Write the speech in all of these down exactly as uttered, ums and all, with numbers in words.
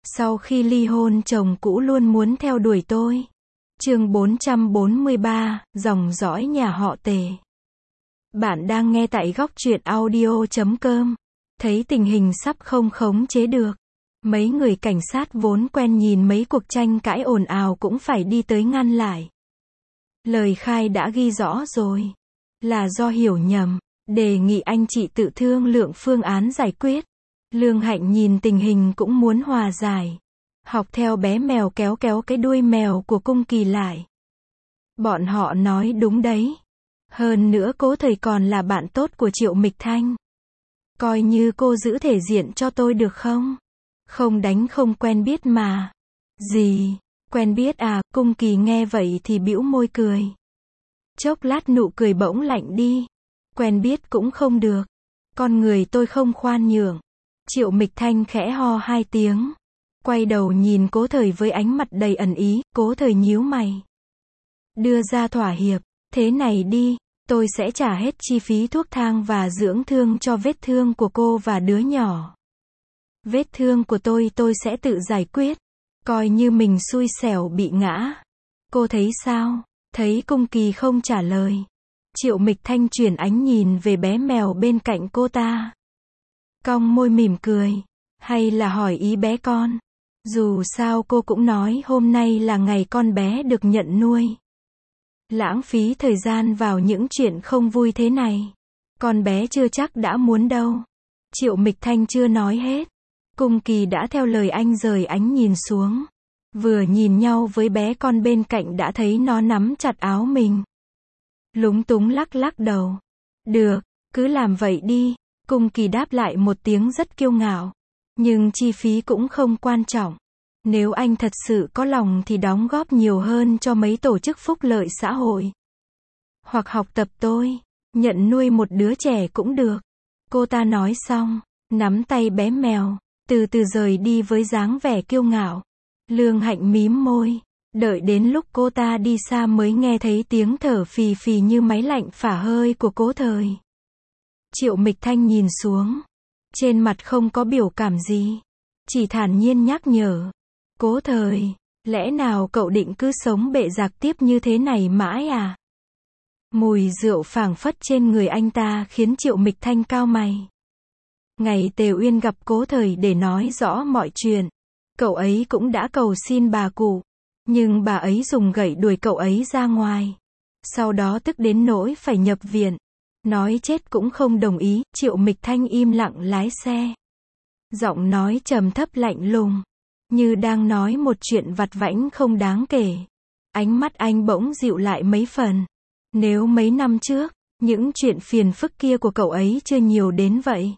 Sau khi ly hôn chồng cũ luôn muốn theo đuổi tôi. Chương bốn trăm bốn mươi ba, dòng dõi nhà họ Tề. Bạn đang nghe tại góc truyện audio chấm com. Thấy tình hình sắp không khống chế được. Mấy người cảnh sát vốn quen nhìn mấy cuộc tranh cãi ồn ào cũng phải đi tới ngăn lại. Lời khai đã ghi rõ rồi. Là do hiểu nhầm. Đề nghị anh chị tự thương lượng phương án giải quyết. Lương Hạnh nhìn tình hình cũng muốn hòa giải. Học theo bé mèo kéo kéo cái đuôi mèo của Cung Kỳ lại. Bọn họ nói đúng đấy. Hơn nữa Cố Thời còn là bạn tốt của Triệu Mịch Thanh. Coi như cô giữ thể diện cho tôi được không? Không đánh không quen biết mà. Gì? Quen biết à? Cung Kỳ nghe vậy thì bĩu môi cười. Chốc lát nụ cười bỗng lạnh đi. Quen biết cũng không được. Con người tôi không khoan nhượng. Triệu Mịch Thanh khẽ ho hai tiếng. Quay đầu nhìn Cố Thời với ánh mặt đầy ẩn ý. Cố Thời nhíu mày. Đưa ra thỏa hiệp. Thế này đi, tôi sẽ trả hết chi phí thuốc thang và dưỡng thương cho vết thương của cô và đứa nhỏ. Vết thương của tôi tôi sẽ tự giải quyết. Coi như mình xui xẻo bị ngã. Cô thấy sao? Thấy Cung Kỳ không trả lời. Triệu Mịch Thanh chuyển ánh nhìn về bé mèo bên cạnh cô ta. Cong môi mỉm cười. Hay là hỏi ý bé con? Dù sao cô cũng nói hôm nay là ngày con bé được nhận nuôi. Lãng phí thời gian vào những chuyện không vui thế này. Con bé chưa chắc đã muốn đâu. Triệu Mịch Thanh chưa nói hết. Cung Kỳ đã theo lời anh rời ánh nhìn xuống. Vừa nhìn nhau với bé con bên cạnh đã thấy nó nắm chặt áo mình. Lúng túng lắc lắc đầu. Được, cứ làm vậy đi. Cung Kỳ đáp lại một tiếng rất kiêu ngạo. Nhưng chi phí cũng không quan trọng. Nếu anh thật sự có lòng thì đóng góp nhiều hơn cho mấy tổ chức phúc lợi xã hội. Hoặc học tập tôi. Nhận nuôi một đứa trẻ cũng được. Cô ta nói xong. Nắm tay bé mèo. Từ từ rời đi với dáng vẻ kiêu ngạo. Lương Hạnh mím môi. Đợi đến lúc cô ta đi xa mới nghe thấy tiếng thở phì phì như máy lạnh phả hơi của Cố Thời. Triệu Mịch Thanh nhìn xuống. Trên mặt không có biểu cảm gì. Chỉ thản nhiên nhắc nhở. Cố Thời, lẽ nào cậu định cứ sống bệ rạc tiếp như thế này mãi à? Mùi rượu phảng phất trên người anh ta khiến Triệu Mịch Thanh cau mày. Ngày Tề Uyên gặp Cố Thời để nói rõ mọi chuyện. Cậu ấy cũng đã cầu xin bà cụ. Nhưng bà ấy dùng gậy đuổi cậu ấy ra ngoài. Sau đó tức đến nỗi phải nhập viện. Nói chết cũng không đồng ý. Triệu Mịch Thanh im lặng lái xe. Giọng nói trầm thấp lạnh lùng. Như đang nói một chuyện vặt vãnh không đáng kể. Ánh mắt anh bỗng dịu lại mấy phần. Nếu mấy năm trước, những chuyện phiền phức kia của cậu ấy chưa nhiều đến vậy.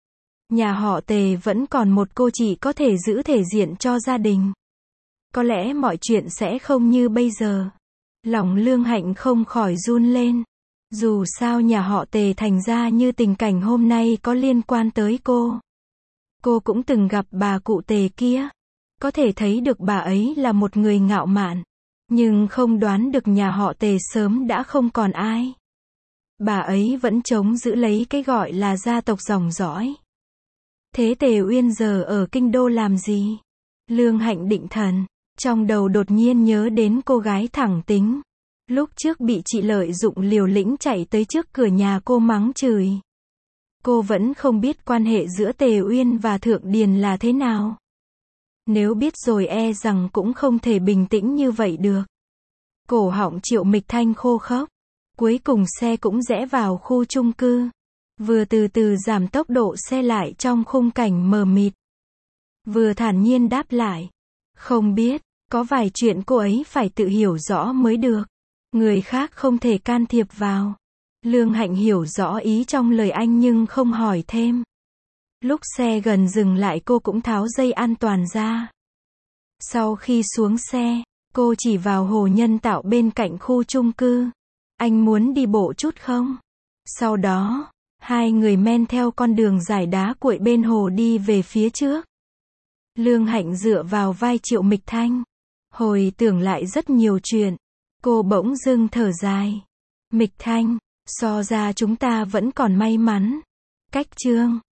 Nhà họ Tề vẫn còn một cô chị có thể giữ thể diện cho gia đình. Có lẽ mọi chuyện sẽ không như bây giờ. Lòng Lương Hạnh không khỏi run lên. Dù sao nhà họ Tề thành ra như tình cảnh hôm nay có liên quan tới cô. Cô cũng từng gặp bà cụ Tề kia. Có thể thấy được bà ấy là một người ngạo mạn. Nhưng không đoán được nhà họ Tề sớm đã không còn ai. Bà ấy vẫn chống giữ lấy cái gọi là gia tộc dòng dõi. Thế Tề Uyên giờ ở kinh đô làm gì? Lương Hạnh định thần. Trong đầu đột nhiên nhớ đến cô gái thẳng tính. Lúc trước bị chị lợi dụng liều lĩnh chạy tới trước cửa nhà cô mắng chửi. Cô vẫn không biết quan hệ giữa Tề Uyên và Thượng Điền là thế nào. Nếu biết rồi e rằng cũng không thể bình tĩnh như vậy được. Cổ họng Triệu Mịch Thanh khô khốc. Cuối cùng xe cũng rẽ vào khu chung cư. Vừa từ từ giảm tốc độ xe lại trong khung cảnh mờ mịt. Vừa thản nhiên đáp lại. Không biết, có vài chuyện cô ấy phải tự hiểu rõ mới được. Người khác không thể can thiệp vào. Lương Hạnh hiểu rõ ý trong lời anh nhưng không hỏi thêm. Lúc xe gần dừng lại cô cũng tháo dây an toàn ra. Sau khi xuống xe, cô chỉ vào hồ nhân tạo bên cạnh khu chung cư. Anh muốn đi bộ chút không? Sau đó, hai người men theo con đường dải đá cuội bên hồ đi về phía trước. Lương Hạnh dựa vào vai Triệu Mịch Thanh. Hồi tưởng lại rất nhiều chuyện. Cô bỗng dưng thở dài. Mịch Thanh, so ra chúng ta vẫn còn may mắn. Cách chương